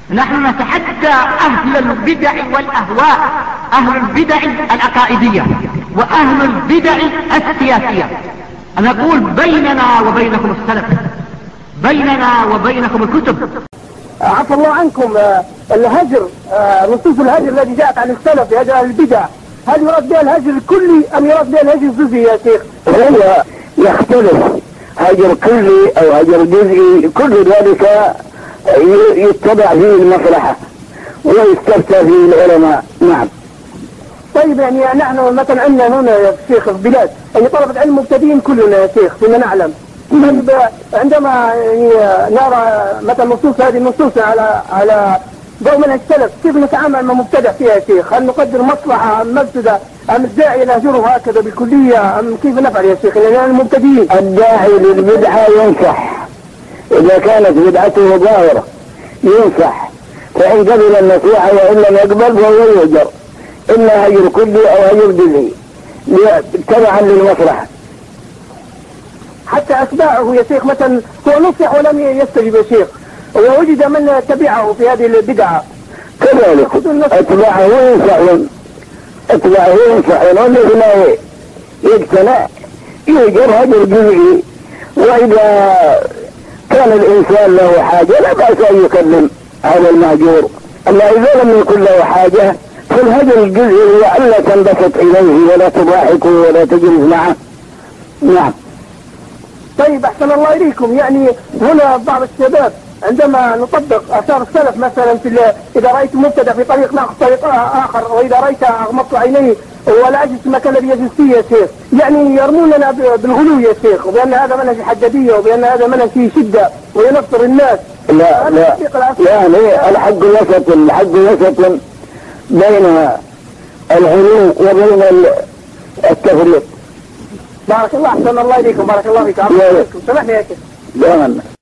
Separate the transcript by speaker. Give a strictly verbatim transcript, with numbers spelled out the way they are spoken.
Speaker 1: نحن نتحدى أهل البدع والأهواء، أهل البدع العقائدية وأهل البدع السياسية. نقول بيننا وبينكم السلف، بيننا وبينكم الكتب.
Speaker 2: عفى الله عنكم، الهجر، نصوص الهجر الذي جاءت عن السلف في هجر البدع، هل يراد بها الهجر الكلي أم يراد بها الهجر الجزئي يا شيخ؟
Speaker 3: هو يختلف، هجر كلي أو هجر جزئي كل ذلك يتبع فيه المصلحة ويستفتى فيه العلماء. نعم.
Speaker 2: طيب يعني نحن مثلا عندنا هنا يا شيخ في البلاد يعني طلبة علم مبتدئين كلنا يا شيخ فيما نعلم. طيب عندما يعني نرى مثلا نصوص هذه النصوص على على ضوء منهج السلف، كيف نتعامل مع مبتدع فيها يا شيخ؟ هل نقدر مصلحة أم مفسدة أم الداعي نهجره هكذا بالكلية أم كيف نفعل يا شيخ؟ لأن المبتدئين
Speaker 3: الداعي للبدعة ينصح إذا كانت بدعته ظاهرة ينصح، فإن قبل النصيحة وإن لم يقبل فهو يهجر، إما هجر كلي أو هجر جزئي تبعا للمصلحة.
Speaker 2: حتى أتباعه يا شيخ مثلا هو نصح ولم يستجب يا شيخ ووجد من تبعه في هذه البدعة
Speaker 3: كذلك أتباعه ينصحون، أتباعه ينصحون والذي لا يقتنع يهجر هجر جزئي. وإذا كان الإنسان له حاجة لا بأس أن يكلم هذا المهجور، أما إذا لم يكن له حاجة فالهجر الجزئي هو ألا تنبسط إليه ولا تضاحكه ولا تجلس معه. نعم.
Speaker 2: طيب أحسن الله إليكم، يعني هنا بعض الشباب عندما نطبق آثار السلف مثلا في إذا رأيت مبتدع في طريق ناخذ طريق آخر، وإذا رأيت أغمضت عينيه ولا أجلس المكان الذي يجلس فيه يا شيخ، يعني يرموننا بالغلو يا شيخ، وبأن هذا منهج حدادية وبأن هذا منهج فيه شدة وينصر الناس.
Speaker 3: لا لا يعني الحق وسط، الحق وسط بين الغلو وبين التفريط.
Speaker 2: بارك الله، أحسن الله إليكم، بارك الله فيك. سامحني يا شيخ.
Speaker 3: لا